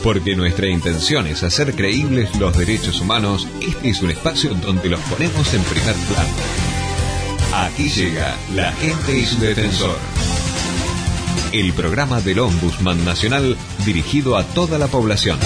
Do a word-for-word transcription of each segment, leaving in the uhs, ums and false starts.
Porque nuestra intención es hacer creíbles los derechos humanos, este es un espacio donde los ponemos en primer plano. Aquí llega La Gente y su Defensor, el programa del Ombudsman Nacional dirigido a toda la población.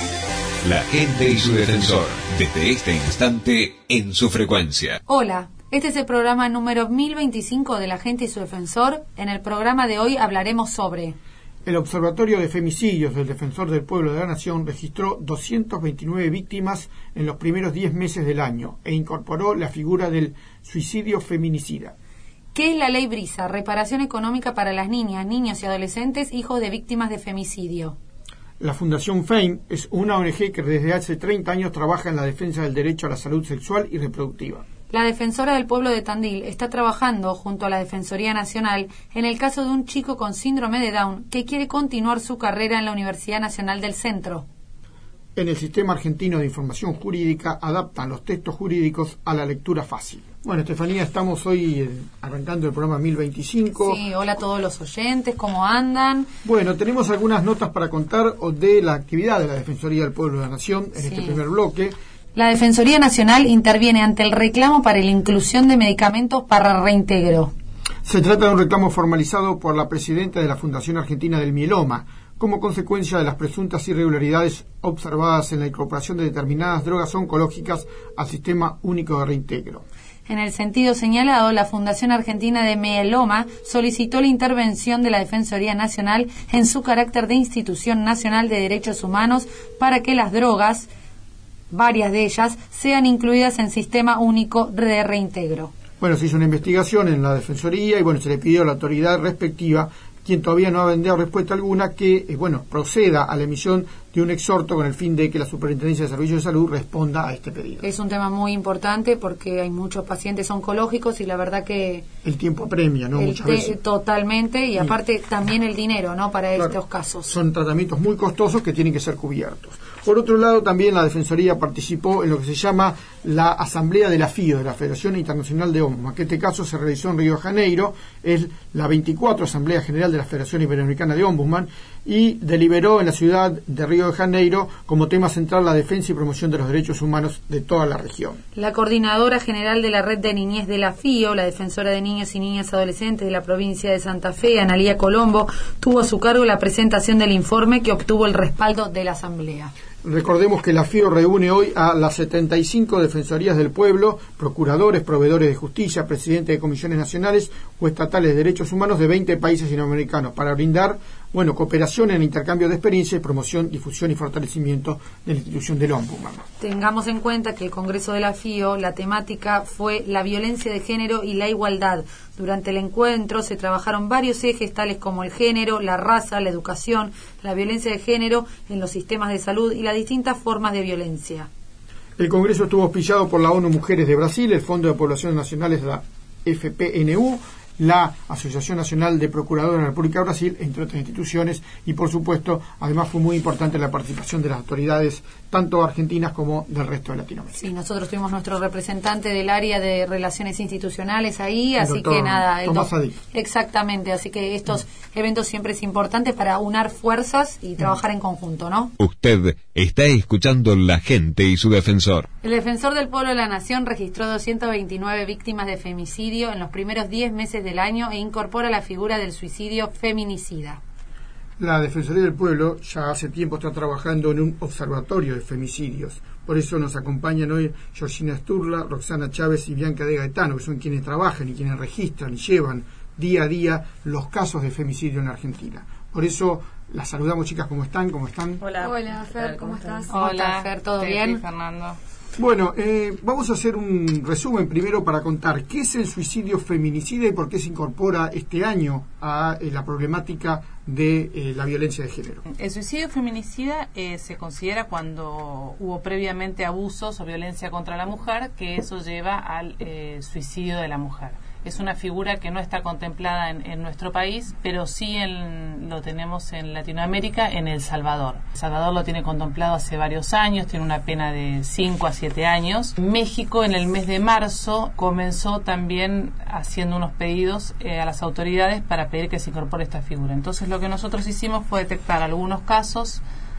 La Gente y su Defensor, desde este instante en su frecuencia. Hola, este es el programa número mil veinticinco de La Gente y su Defensor. En el programa de hoy hablaremos sobre... El Observatorio de Femicidios del Defensor del Pueblo de la Nación registró doscientas veintinueve víctimas en los primeros diez meses del año e incorporó la figura del suicidio feminicida. ¿Qué es la Ley Brisa? Reparación económica para las niñas, niños y adolescentes hijos de víctimas de femicidio. La Fundación FAME es una O N G que desde hace treinta años trabaja en la defensa del derecho a la salud sexual y reproductiva. La Defensora del Pueblo de Tandil está trabajando junto a la Defensoría Nacional en el caso de un chico con síndrome de Down que quiere continuar su carrera en la Universidad Nacional del Centro. En el Sistema Argentino de Información Jurídica adaptan los textos jurídicos a la lectura fácil. Bueno, Estefanía, estamos hoy eh, arrancando el programa mil veinticinco. Sí, hola a todos los oyentes, ¿cómo andan? Bueno, tenemos algunas notas para contar de la actividad de la Defensoría del Pueblo de la Nación en sí. Este primer bloque. La Defensoría Nacional interviene ante el reclamo para la inclusión de medicamentos para reintegro. Se trata de un reclamo formalizado por la presidenta de la Fundación Argentina del Mieloma, como consecuencia de las presuntas irregularidades observadas en la incorporación de determinadas drogas oncológicas al Sistema Único de Reintegro. En el sentido señalado, la Fundación Argentina de Mieloma solicitó la intervención de la Defensoría Nacional en su carácter de institución nacional de derechos humanos para que las drogas, varias de ellas, sean incluidas en Sistema Único de Reintegro. Bueno, se hizo una investigación en la Defensoría y bueno, se le pidió a la autoridad respectiva, quien todavía no ha vendido respuesta alguna, que eh, bueno proceda a la emisión de un exhorto con el fin de que la Superintendencia de Servicios de Salud responda a este pedido. Es un tema muy importante porque hay muchos pacientes oncológicos y la verdad que... El tiempo apremia, ¿no? Muchas veces. Totalmente, y aparte sí. También el dinero, ¿no? Para claro, estos casos. Son tratamientos muy costosos que tienen que ser cubiertos. Por otro lado, también la Defensoría participó en lo que se llama la Asamblea de la FIO, de la Federación Internacional de Ombudsman, que en este caso se realizó en Río de Janeiro, es la veinticuatro Asamblea General de la Federación Iberoamericana de Ombudsman, y deliberó en la ciudad de Río de Janeiro como tema central la defensa y promoción de los derechos humanos de toda la región. La coordinadora general de la Red de Niñez de la FIO, la defensora de niños y niñas adolescentes de la provincia de Santa Fe, Analía Colombo, tuvo a su cargo la presentación del informe que obtuvo el respaldo de la Asamblea. Recordemos que la FIO reúne hoy a las setenta y cinco defensorías del pueblo, procuradores, proveedores de justicia, presidentes de comisiones nacionales o estatales de derechos humanos de veinte países latinoamericanos para brindar, bueno, cooperación en el intercambio de experiencias, promoción, difusión y fortalecimiento de la institución del Ombudsman. Tengamos en cuenta que el Congreso de la FIO, la temática fue la violencia de género y la igualdad. Durante el encuentro se trabajaron varios ejes tales como el género, la raza, la educación, la violencia de género en los sistemas de salud y las distintas formas de violencia. El Congreso estuvo auspiciado por la ONU Mujeres de Brasil, el Fondo de Poblaciones Nacionales de la F P N U, la Asociación Nacional de Procuradores de la República de Brasil, entre otras instituciones, y por supuesto, además fue muy importante la participación de las autoridades, tanto argentinas como del resto de Latinoamérica. Sí, nosotros tuvimos nuestro representante del área de Relaciones Institucionales ahí, el así que nada... El Tomás Adí. Exactamente, así que estos mm. eventos siempre es importante para unar fuerzas y trabajar mm. en conjunto, ¿no? Usted está escuchando La Gente y su Defensor. El Defensor del Pueblo de la Nación registró doscientas veintinueve víctimas de femicidio en los primeros diez meses del año e incorpora la figura del suicidio feminicida. La Defensoría del Pueblo ya hace tiempo está trabajando en un observatorio de femicidios. Por eso nos acompañan hoy Georgina Sturla, Roxana Chávez y Bianca de Gaetano, que son quienes trabajan y quienes registran y llevan día a día los casos de femicidio en Argentina. Por eso las saludamos, chicas. ¿Cómo están? ¿Cómo están? Hola, Hola Fer, ¿cómo, ¿cómo estás? Hola, Hola Fer, ¿todo sí, bien? Sí, Fernando. Bueno, eh, vamos a hacer un resumen primero para contar qué es el suicidio feminicida y por qué se incorpora este año a eh, la problemática de eh, la violencia de género. El suicidio feminicida eh, se considera cuando hubo previamente abusos o violencia contra la mujer, que eso lleva al eh, suicidio de la mujer. Es una figura que no está contemplada en, en nuestro país, pero sí en, lo tenemos en Latinoamérica, en El Salvador. El Salvador lo tiene contemplado hace varios años, tiene una pena de cinco a siete años. México, en el mes de marzo, comenzó también haciendo unos pedidos eh, a las autoridades para pedir que se incorpore esta figura. Entonces, lo que nosotros hicimos fue detectar algunos casos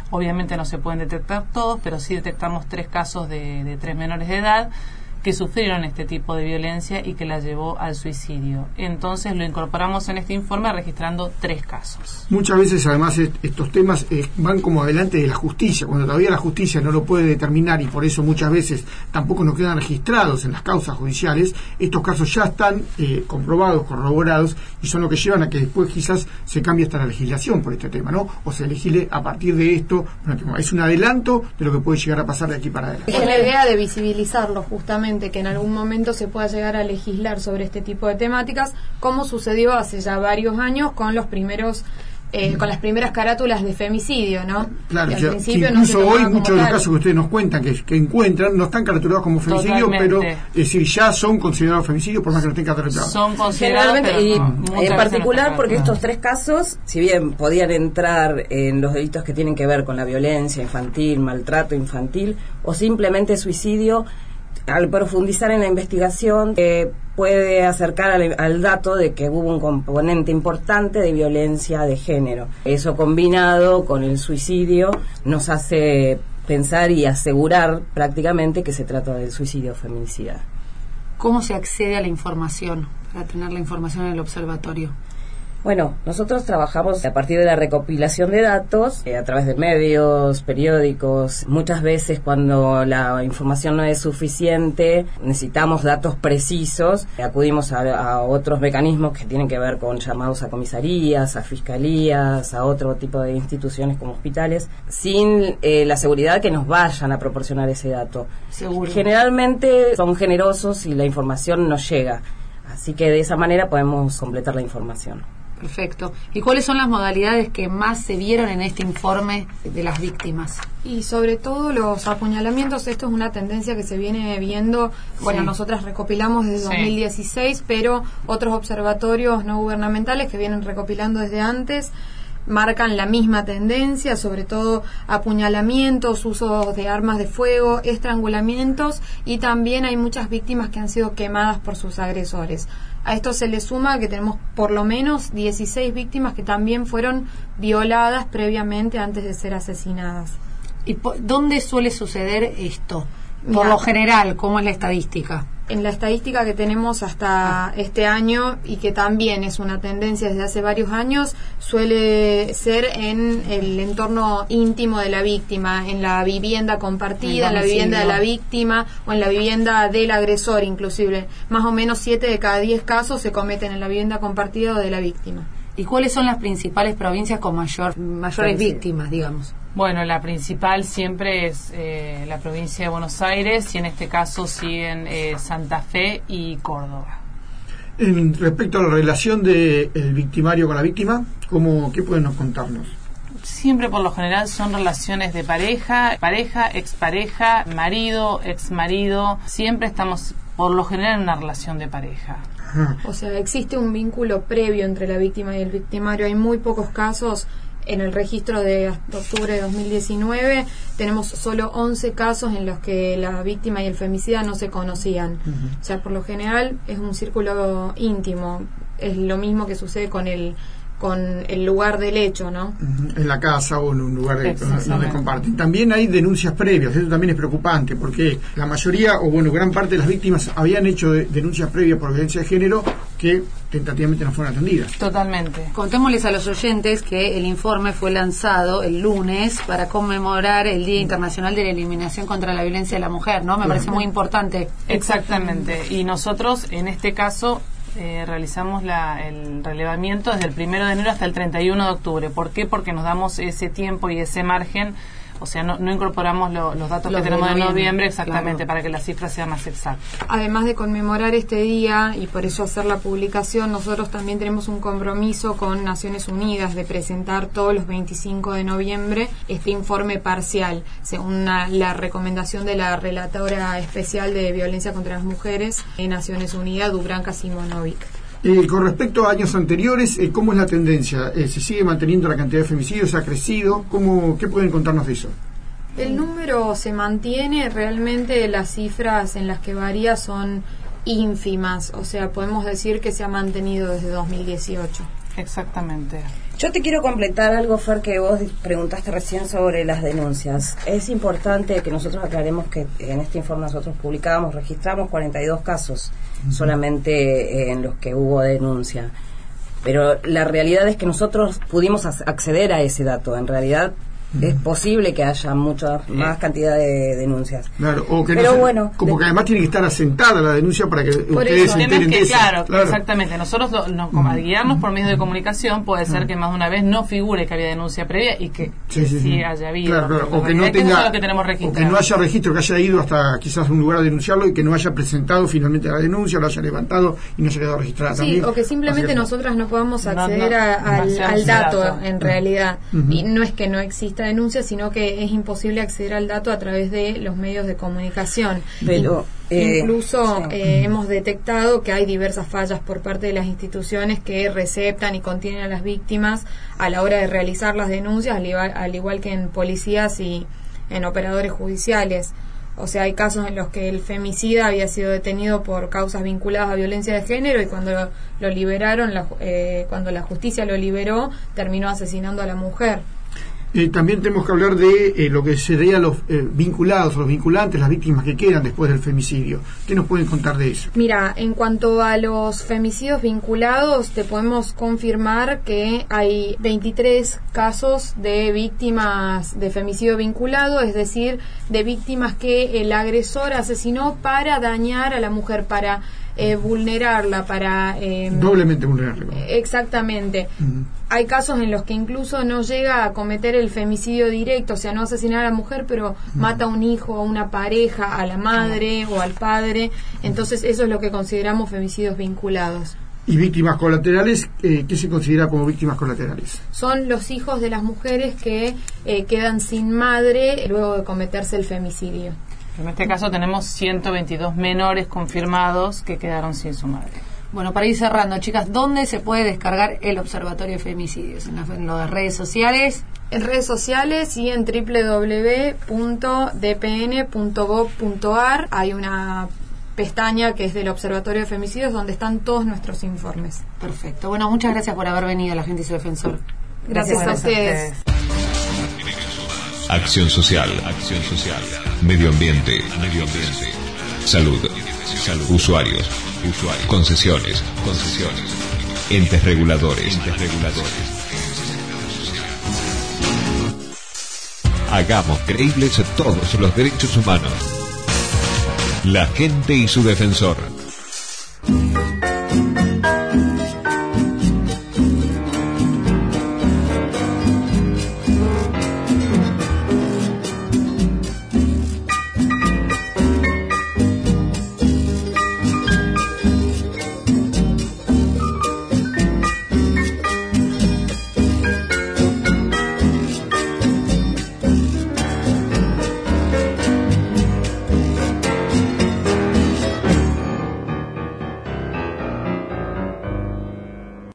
Obviamente no se pueden detectar todos, pero sí detectamos tres casos de, de tres menores de edad que sufrieron este tipo de violencia y que la llevó al suicidio. Entonces lo incorporamos en este informe registrando tres casos. Muchas veces además est- estos temas eh, van como adelante de la justicia, cuando todavía la justicia no lo puede determinar y por eso muchas veces tampoco nos quedan registrados en las causas judiciales. Estos casos ya están eh, comprobados, corroborados y son lo que llevan a que después quizás se cambie hasta la legislación por este tema, ¿no? O se legisle a partir de esto. Bueno, es un adelanto de lo que puede llegar a pasar de aquí para adelante. Es la idea de visibilizarlo justamente, que en algún momento se pueda llegar a legislar sobre este tipo de temáticas, como sucedió hace ya varios años con los primeros eh, con las primeras carátulas de femicidio, ¿no? Claro, que al ya, principio incluso no se tomaba hoy como muchos de los tal. casos que ustedes nos cuentan que, que encuentran no están caratulados como femicidio, Totalmente. pero es decir, ya son considerados femicidios por más que no estén caratulados. Son considerados, Generalmente, pero y no, muchas en veces no particular están porque claros. estos tres casos, si bien podían entrar en los delitos que tienen que ver con la violencia infantil, maltrato infantil o simplemente suicidio, al profundizar en la investigación eh, puede acercar al, al dato de que hubo un componente importante de violencia de género. Eso combinado con el suicidio nos hace pensar y asegurar prácticamente que se trata del suicidio feminicida. ¿Cómo se accede a la información para tener la información en el observatorio? Bueno, nosotros trabajamos a partir de la recopilación de datos eh, a través de medios, periódicos. Muchas veces cuando la información no es suficiente, necesitamos datos precisos. Acudimos a, a otros mecanismos que tienen que ver con llamados a comisarías, a fiscalías, a otro tipo de instituciones como hospitales, sin eh, la seguridad que nos vayan a proporcionar ese dato. Seguro. Generalmente son generosos y la información nos llega. Así que de esa manera podemos completar la información. Perfecto. ¿Y cuáles son las modalidades que más se vieron en este informe de las víctimas? Y sobre todo los apuñalamientos, esto es una tendencia que se viene viendo, bueno, Sí. nosotras recopilamos desde Sí. dos mil dieciséis, pero otros observatorios no gubernamentales que vienen recopilando desde antes marcan la misma tendencia, sobre todo apuñalamientos, usos de armas de fuego, estrangulamientos, y también hay muchas víctimas que han sido quemadas por sus agresores. A esto se le suma que tenemos por lo menos dieciséis víctimas que también fueron violadas previamente antes de ser asesinadas. ¿Y po- dónde suele suceder esto? Por Mira. lo general, ¿cómo es la estadística? En la estadística que tenemos hasta este año, y que también es una tendencia desde hace varios años, suele ser en el entorno íntimo de la víctima, en la vivienda compartida, El en la vivienda de domicilio. la víctima o en la vivienda del agresor inclusive. Más o menos siete de cada diez casos se cometen en la vivienda compartida o de la víctima. ¿Y cuáles son las principales provincias con mayor mayores Sí. víctimas, digamos? Bueno, la principal siempre es eh, la provincia de Buenos Aires y en este caso siguen eh, Santa Fe y Córdoba. En respecto a la relación del victimario con la víctima, ¿cómo, ¿qué pueden contarnos? Siempre por lo general son relaciones de pareja, pareja, expareja, marido, exmarido. Siempre estamos por lo general en una relación de pareja. Ajá. O sea, existe un vínculo previo entre la víctima y el victimario. Hay muy pocos casos. En el registro de hasta octubre de dos mil diecinueve tenemos solo once casos en los que la víctima y el femicida no se conocían. Uh-huh. O sea, por lo general es un círculo íntimo. Es lo mismo que sucede con el con el lugar del hecho, ¿no? Ujú, en la casa o en un lugar de- Exactamente. donde comparten. También hay denuncias previas, eso también es preocupante, porque la mayoría, o bueno, gran parte de las víctimas habían hecho de- denuncias previas por violencia de género que tentativamente no fueron atendidas. Totalmente. Contémosles a los oyentes que el informe fue lanzado el lunes para conmemorar el Día Internacional de la Eliminación contra la Violencia de la Mujer, ¿no? Me parece muy importante. Exactamente. Y nosotros, en este caso, eh, realizamos la, el relevamiento desde el primero de enero hasta el treinta y uno de octubre. ¿Por qué? Porque nos damos ese tiempo y ese margen. O sea, no, no incorporamos lo- los datos Los que de tenemos de noviembre, noviembre, exactamente, claro. para que la cifra sea más exacta. Además de conmemorar este día y por eso hacer la publicación, nosotros también tenemos un compromiso con Naciones Unidas de presentar todos los veinticinco de noviembre este informe parcial, según la, la recomendación de la relatora especial de violencia contra las mujeres en Naciones Unidas, Dubranka Simonovic. Eh, con respecto a años anteriores, eh, ¿cómo es la tendencia? Eh, ¿Se sigue manteniendo la cantidad de femicidios? ¿Ha crecido? ¿Cómo, ¿Qué pueden contarnos de eso? El número se mantiene, realmente las cifras en las que varía son ínfimas, o sea, podemos decir que se ha mantenido desde dos mil dieciocho. Exactamente. Yo te quiero completar algo, Fer, que vos preguntaste recién sobre las denuncias. Es importante que nosotros aclaremos que en este informe nosotros publicamos, registramos cuarenta y dos casos uh-huh. solamente en los que hubo denuncia. Pero la realidad es que nosotros pudimos acceder a ese dato. En realidad es posible que haya mucha más cantidad de denuncias. Claro, o que pero no se, bueno, como de, que además tiene que estar asentada la denuncia para que ustedes se enteren que, de eso. Claro, claro, exactamente. Nosotros, lo, no, como al guiarnos por medios de comunicación, puede ser que más de una vez no figure que había denuncia previa y que sí, que sí, sí, sí haya habido. Claro, claro. O que no tenga, que tenemos o que no haya registro, que haya ido hasta quizás un lugar a denunciarlo y que no haya presentado finalmente la denuncia, lo haya levantado y no se haya quedado registrada sí, también. o que simplemente nosotras no podamos acceder no, no, a, al, al dato, dato en realidad. Uh-huh. Y no es que no exista denuncia, sino que es imposible acceder al dato a través de los medios de comunicación. Pero, eh, incluso sí. eh, hemos detectado que hay diversas fallas por parte de las instituciones que receptan y contienen a las víctimas a la hora de realizar las denuncias, al igual, al igual que en policías y en operadores judiciales. O sea, hay casos en los que el femicida había sido detenido por causas vinculadas a violencia de género y cuando lo, lo liberaron, la, eh, cuando la justicia lo liberó, terminó asesinando a la mujer. Eh, también tenemos que hablar de eh, lo que serían los eh, vinculados, los vinculantes, las víctimas que quedan después del femicidio. ¿Qué nos pueden contar de eso? Mira, en cuanto a los femicidios vinculados, te podemos confirmar que hay veintitrés casos de víctimas de femicidio vinculado, es decir, de víctimas que el agresor asesinó para dañar a la mujer, para eh, vulnerarla, para... Eh, doblemente vulnerarla. Exactamente. Uh-huh. Hay casos en los que incluso no llega a cometer el femicidio directo, o sea, no asesinar a la mujer, pero uh-huh. mata a un hijo, a una pareja, a la madre uh-huh. o al padre. Entonces eso es lo que consideramos femicidios vinculados. ¿Y víctimas colaterales? Eh, ¿Qué se considera como víctimas colaterales? Son los hijos de las mujeres que eh, quedan sin madre luego de cometerse el femicidio. En este caso tenemos ciento veintidós menores confirmados que quedaron sin su madre. Bueno, para ir cerrando, chicas, ¿dónde se puede descargar el Observatorio de Femicidios? ¿En las, en las redes sociales? En redes sociales y en doble u doble u doble u punto d p n punto gov punto a r hay una pestaña que es del Observatorio de Femicidios donde están todos nuestros informes. Perfecto. Bueno, muchas gracias por haber venido, la gente y su defensor. Gracias, gracias a ustedes. Acción social, acción social, medio ambiente, medio ambiente, salud, salud, usuarios, usuarios, concesiones, concesiones, entes reguladores, entes reguladores. Hagamos creíbles todos los derechos humanos. La gente y su defensor.